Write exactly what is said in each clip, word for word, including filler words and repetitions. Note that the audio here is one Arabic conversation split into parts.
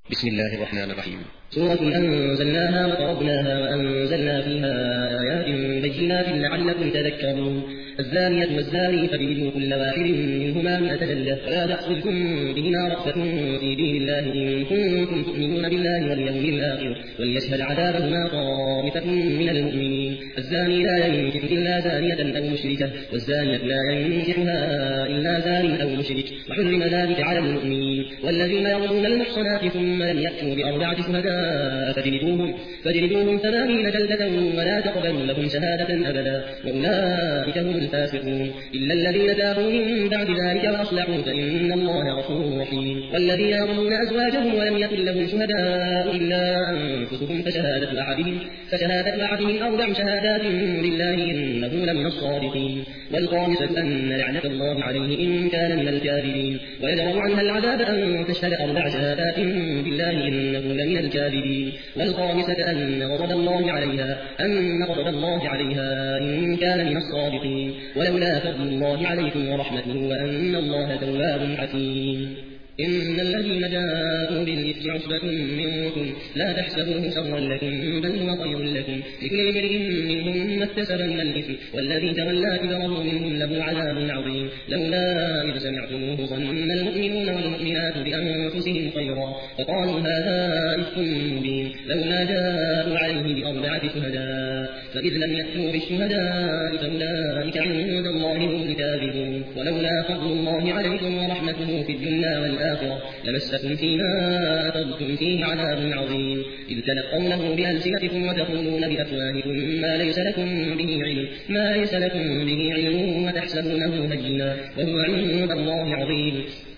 بسم الله الرحمن الرحيم. سورة أنزلناها وفرضناها وأنزلنا فيها آيات بينات لعلكم تذكرون. الزانية والزاني فاجلدوا كل واحد منهما مئة جلدة ولا تأخذكم بهما رأفة في دين الله إن كنتم تؤمنون بالله واليوم الآخر وليشهد عذابهما طائفة من المؤمنين. الزاني لا ينكح إلا زانية أو مشركة والزانية لا ينكحها إلا زان أو مشرك وحرم ذلك على المؤمنين. والذين يرمون المحصنات ثم لم يأتوا بأربعة شهداء فاجلدوهم فاجلدوهم ثمانين جلدة ولا تقبلوا لهم شهادة أبدا وأولئك هم الفاسقون. إلا الذين تابوا من بعد ذلك وأصلحوا فإن الله غفور رحيم. والذين يرمون أزواجهم ولم يكن لهم شهداء إلا أنفسهم فشهادة أحدهم فشهادة أحدهم أربع شهادات بالله إنه لمن الصادقين. والخامسة أن لعنة الله عليه إن كان من الكاذبين. ويدرأ عنها العذاب أن تشهد أربع شهادات بالله إنه لمن الكاذبين. والخامسة أن غضب الله عليها أن غضب الله عليها إن كان من الصادقين. ولولا فضل الله عليكم ورحمته وأن الله تواب حكيم. إن الذين جاءوا بالإفك عصبة منكم لا تحسبوه شرا لكم بل هو خير لكم لكل امرئ منهم ما اكتسب من الإثم والذي تولى كبره منهم له عذاب عظيم. لولا إذ سمعتموه ظن المؤمنون والمؤمنات بأنفسهم خيرا فقالوا هذا إفك مبين. لولا جاءوا عليه بأربعة شهداء فإذ لم يأتوا بالشهداء فأولئك عند الله هم الكاذبون. ولولا فضل الله عليكم ورحمته في الدنيا والآخرة لمسكم فيما أخذتم فيه عذاب عظيم. إذ تلقونه بألسنتكم وتقولون بأفواهكم ما ليس لكم به علم ما ليس لكم به علم وتحسبونه هينا وهو عند الله عظيم.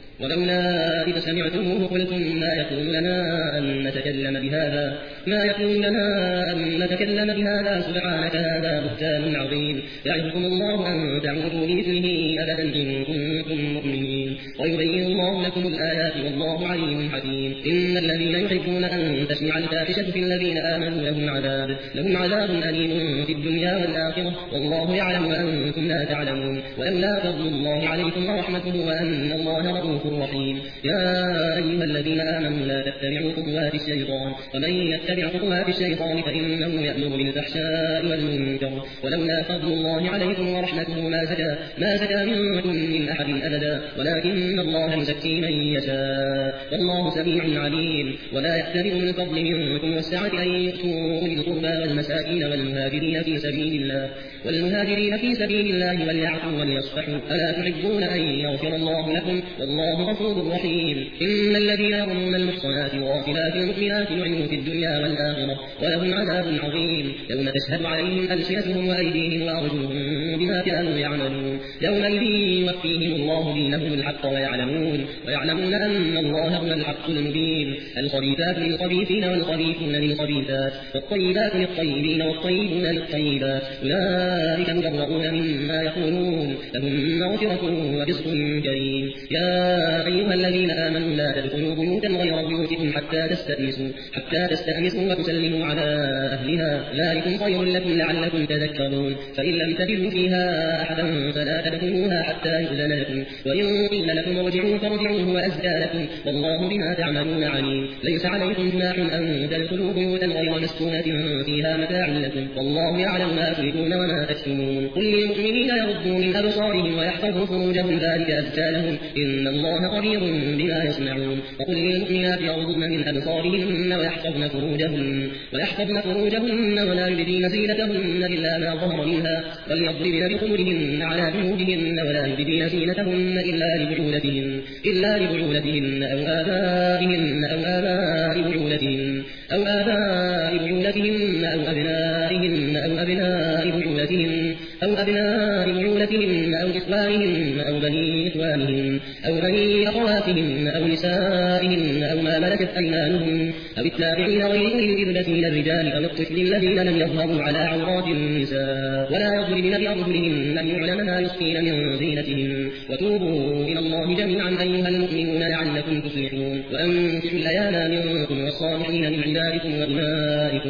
ولولا إذا سمعتموه قلتم ما يكون لنا أن نتكلم بهذا ما يكون لنا أن نتكلم بهذا سبحانك هذا بهتان عظيم. يعظكم الله أن تعودوا لمثله أبدا إن كنتم مؤمنين ويبين الله لكم الآيات والله عليم حكيم. إن الذين يحبون أن تسمع الفاحشة في الذين آمنوا لهم عذاب لهم عذاب أليم في الدنيا والآخرة والله يعلم وأنتم لا تعلمون. ولولا فضل الله عليكم ورحمته وأن الله رؤوف رحيم. يا أيها الذين آمنوا لا تتبعوا خطوات الشيطان ومن يتبع خطوات الشيطان فإنه يأمر بالفحشاء والمنكر. ولولا فضل الله عليكم ورحمته ما زكى ما زكى منكم من أحد أبدا ولكن الله يزكي من يشاء والله سميع عليم. ولا يأتبع من الفضل منكم والسعة أن يؤتوا أولي القربى والمساكين والمهاجرين في سبيل الله والمهاجرين في سبيل الله وليعفوا وليصفحوا ألا تحبون أن يغفر الله لكم والله غفور رحيم. إن الذين يرمون المحصنات الغافلات المؤمنات لعنوا في الدنيا والآخرة ولهم عذاب عظيم. يوم تشهد عليهم ألسنتهم وأيديهم وأرجلهم بما كانوا يعملون. يومئذ يوفيهم الله دينهم الحق ويعلمون ويعلمون أن الله هو الحق المبين. الخبيثات للخبيثين والخبيثون للخبيثات والطيبات للطيبين والطيبون للطيبات أولئك مبرؤون مما يقولون لهم مغفرة ورزق كريم. يا أيها الذين آمنوا لا تدخلوا بيوتا غير بيوتكم حتى تستأنسوا حتى تستأنسوا وتسلموا على أهلها ذلكم خير لكم لعلكم تذكرون. فإن لم تجدوا فيها أحدا فلا تدخلوها حتى يؤذن لكم وإن قيل لكم ارجعوا فارجعوا هو أزكى لكم والله بما تعملون عليم. ليس عليكم جناح أن تدخلوا بيوتا غير مسكونة فيها متاع لكم والله يعلم ما تبدون وما تكتمون. قل للمؤمنين يغضوا من أبصارهم ويحفظوا فروجهم ذلك أزكى لهم إن الله خبير بما يصنعون. وقل للمؤمنات يغضضن من أبصارهن ويحفظن فروجهن ويحفظن فروجهن ولا يبدين زينتهن إلا ما ظهر منها وليضربن بخمرهن على جنوبهن ولا يبدين زينتهن إلا لبعولتهن إلا لبعولتهن أو آبائهن أو آباء بعولتهن أو آباء بعولتهن أو أبنائهن أو أبناء بعولتهن أو أبناء بعولتهن أو إخوانهن أو بني إخوانهن أو بني أخواتهن أو نسائهن أو ما ملكت أيمانهن أو التابعين غير أولي الإربة من الرجال أو الطفل الذين لم يظهروا على عورات النساء ولا يضربن بأرجلهن ليعلم ما يخفين من زينتهن. وتوبوا إلى الله جميعا أيها المؤمنون لعلكم تفلحون. وأنكحوا الأيام منكم والصالحين من عبادكم وإمائكم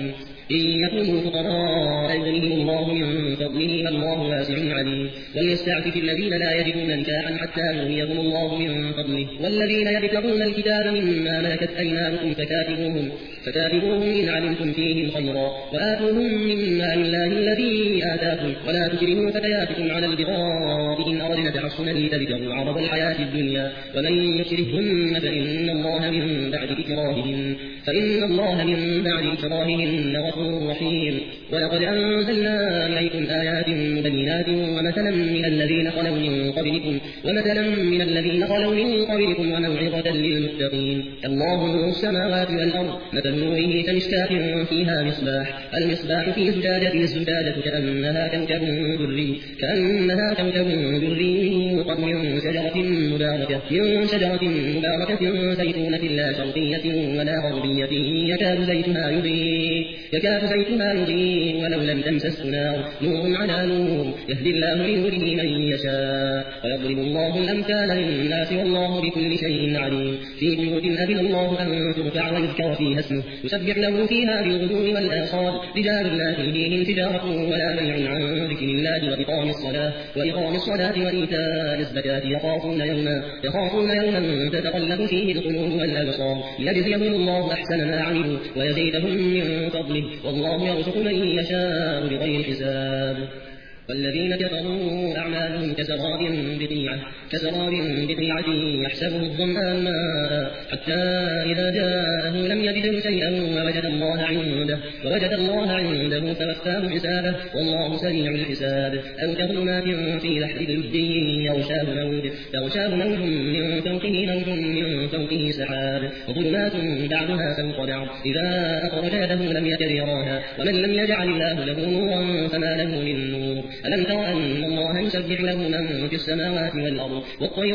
إن يكونوا فقراء يغنيهم الله من فضله والله واسع عليم وليستعفف الذين لا يجدون نكاحا حتى يغنيهم الله من فضله والذين يبتغون الكتاب مما ملكت أيمانكم فكاتبوهم فكاتبوهم إن علمتم فيهم خيرا وآتوهم مما لله الذي آتاكم ولا تكرهوا فتياتكم على البغاء إن أردنا تحصنا لتبتغوا عرض الحياة الدنيا ومن يكرهن فإن الله من بعد إكراههن فإن الله من بعد إكراههن غفور رحيم ولقد أنزلنا إليكم آيات مبينات ومثلا من الذين خلوا من قبلكم ومثلا من الذين خلوا من قبلكم وموعظة للمتقين الله نور السماوات والأرض مثل نوره كمشكاة فيها مصباح المصباح في زجاجة الزجاجة كأنها كوكب دري كأنها كوكب دري يوقد من شجرة مباركة من شجرة مباركة زيتونة لا شرقية ولا غربية يكاد زيتها يضيء يكاد زيتها يضيء ولو لم تمسسه نار نور على نور يهدي الله لنوره من يشاء ويضرب الله الأمثال للناس والله بكل شيء عليم في بيوت أذن الله أن ترفع ويذكر فيها اسمه يسبح له فيها بالغدو والآصال رجال لا تلهيهم تجارة ولا بيع عن ذكر الله وإقام الصلاة وإقام الصلاة وإيتاء الزكاة يخافون يوما يخافون يوما تتقلب فيه القلوب والأبصار ليجزيهم الله أحسن ما عملوا ويزيدهم من فضله والله يرزق من يشاء بغير حساب والذين كفروا أعمالهم كسراب بقيعة كسراب بقيعة يحسبه الظمآن ماء حتى إذا جاءه لم يجده شيئا ووجد الله عنده ووجد الله عنده فوفاه حسابه والله سريع الحساب أو كظلمات في بحر لجي يغشاه موج يغشاه موج من فوقه موج من فوقه سحاب وظلمات بعضها فوق بعض إذا أخرج يده لم يكد يراها ومن لم يجعل الله له نورا فما له من نور ألم تر أن الله يسبح له من في السماوات والأرض والطير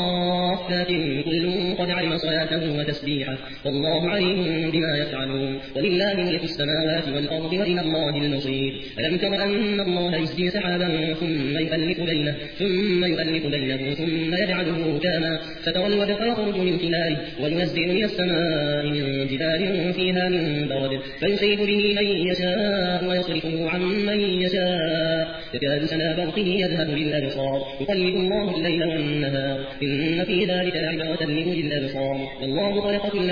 صافات كل قد علم صلاته وتسبيحه والله عليم بما يفعلون ولله ملك السماوات والأرض وإلى الله المصير ألم تر أن الله يسجي سحابا ثم يؤلف بينه ثم يؤلف بينه ثم يجعله كاما فترى الودق يخرج من خلاله وينزل من السماء من جبال فيها من برد فيصيب به من يشاء ويصرفه عن من يشاء يكاد سنا برقه يذهب بالأبصار يقلب الله الليل والنهار إن في ذلك لعبرة لأولي الأبصار والله خلق كل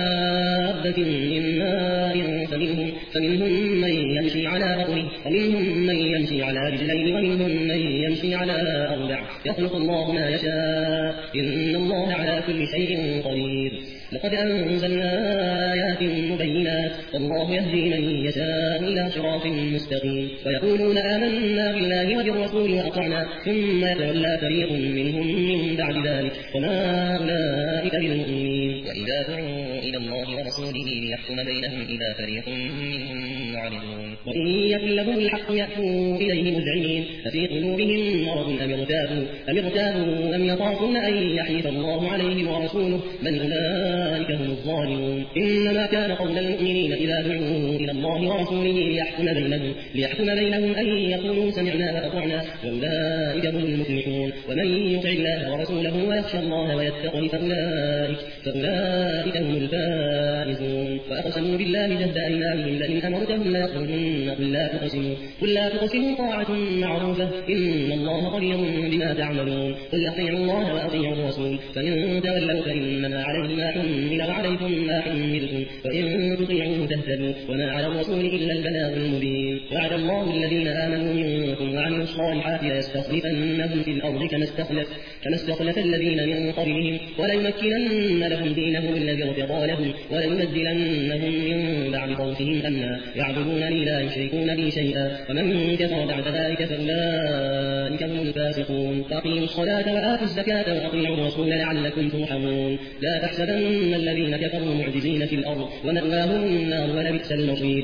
دابة من ماء فمنهم, فمنهم من يمشي على بطنه ومنهم من يمشي على رجلين ومنهم من يمشي على أربع يخلق الله ما يشاء إن الله على كل شيء قدير لقد أنزلنا آيات مبينات والله يهدي من يشاء إلى صراط مستقيم ويقولون آمنا بالله وبالرسول وأطعنا ثم يتولى فريق منهم من بعد ذلك وما أولئك بالمؤمنين وإذا دعوا إلى الله ورسوله ليحكم بينهم إذا فريق منهم معرضون وإن يكن لهم الحق يأتوا إليه مذعنين أفي قلوبهم مرض أم ارتابوا أم ارتابوا أم يخافون أن يحيف الله عليهم ورسوله بل أولئك هم الظالمون إنما كان قول المؤمنين إذا دعوا إلى الله ورسوله ليحكم بينهم ليحكم بينهم أن يقولوا سمعنا وأطعنا وأولئك هم المفلحون ومن يطع الله ورسوله ويخشى الله ويتقه فأولئك فأولئك هم الفائزون وأقسموا بالله جهد أيمانهم لئن أمرتهم ليخرجن قل لا تقسموا قل لا تقسموا طاعة معروفة إن الله خبير بما تعملون قل أطيعوا الله وأطيعوا الرسول فإن تولوا فإنما عليه ما حمل وعليكم ما حملتم وإن تطيعوه تهتدوا وما على الرسول إلا البلاغ المبين وعد الله الذين آمنوا منكم وعملوا الصالحات ليستخلفنهم في الأرض كما استخلف كما استخلف الذين من قبلهم وليمكنن لهم دينهم الذي ارتضى لهم وليبدلنهم من بعد خوفهم أمنا يعبدونني لا يشركون بي شيئا ومن كفر بعد ذلك فأولئك هم الفاسقون وأقيموا الصلاة وآتوا الزكاة وأطيعوا الرسول لعلكم ترحمون لا تحسبن الذين كفروا معجزين في الأرض ومأواهم النار ولبئس المصير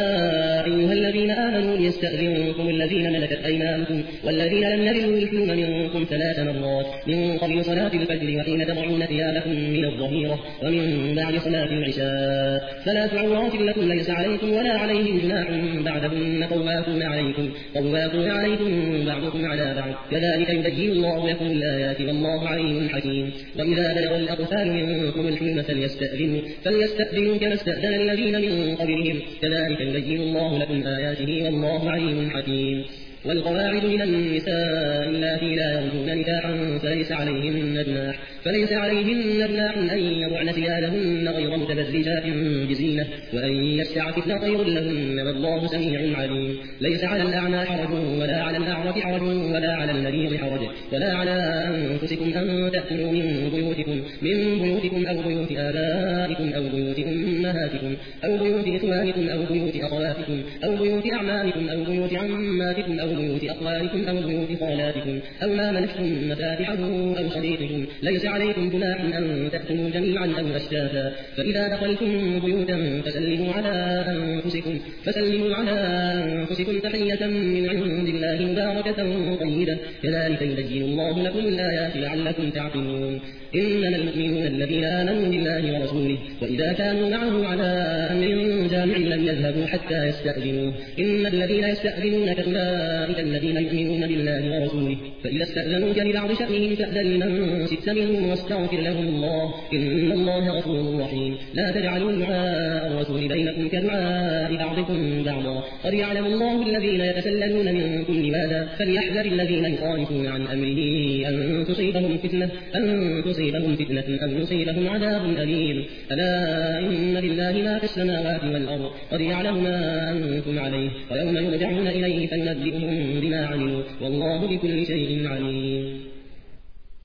يا أيها الذين آمنوا ليستأذنكم الذين ملكت أيمانكم والذين لم يلدوا الحلم منكم ثلاث مرات من قبل صلاة الفجر وحين تضعون ثيابكم من الظهيرة ومن بعد صلاة العشاء ثلاث عورات لكم ليس عليكم ولا عليهم جناح بعدهن طوافون عليكم طوافون عليكم بعضكم على بعض كذلك يبين الله لكم الآيات والله عليم حكيم. وإذا بلغ الأطفال منكم الحلم فليستأذنوا فليستأذنوا كما استأذن الذين من قبلهم كذلك يبين الله لكم آياته والله عليم حكيم. والقواعد من النساء اللاتي لا يرجون نكاحا فليس عليهن جناح فليس عليهن جناح أن يضعن ثيابهن غير متبرجات بزينة وأن يستعففن خير لهن والله سميع عليم. ليس على الأعمى حرج ولا على الأعرج حرج ولا على المريض حرج ولا على أنفسكم أن تأكلوا من بيوتكم من بيوتكم أو بيوت آبائكم أو بيوت أمهاتكم أو بيوت إخوانكم أو بيوت أخواتكم أو بيوت أعمامكم أو بيوت عماتكم أو بيوت أخوالكم أو بيوت خالاتكم أو ما ملكتم مفاتحه أو صديقكم ليس عليكم جناح أن تأكلوا جميعا أو أشتاتا فإذا دخلتم بيوتا فسلموا على أنفسكم فسلموا على أنفسكم تحية من عند الله مباركة طيبة كذلك يبين الله لكم الآيات لعلكم تعقلون. إنما المؤمنون الذين آمنوا بالله ورسوله وإذا كانوا معه على أمر جامع لم يذهبوا حتى يستأذنوه إن الذين يستأذنونك أولئك الذين يؤمنون بالله ورسوله فإذا استأذنوك لبعض شأنهم فأذن لمن شئت منهم واستغفر لهم الله إن الله غفور رحيم. لا تجعلوا دعاء الرسول بينكم كدعاء بعضكم بعضا قد يعلم الله الذين يتسللون منكم لماذا فليحذر الذين يخالفون عن أمره أن تصيبهم فتنة أن تصيبهم فتنة أو يصيبهم عذاب أليم. ألا إن لله ما في السماوات والأرض قد يعلم ما أنتم عليه ويوم يرجعون إليه فينبئهم بما عملوا والله بكل شيء عليم.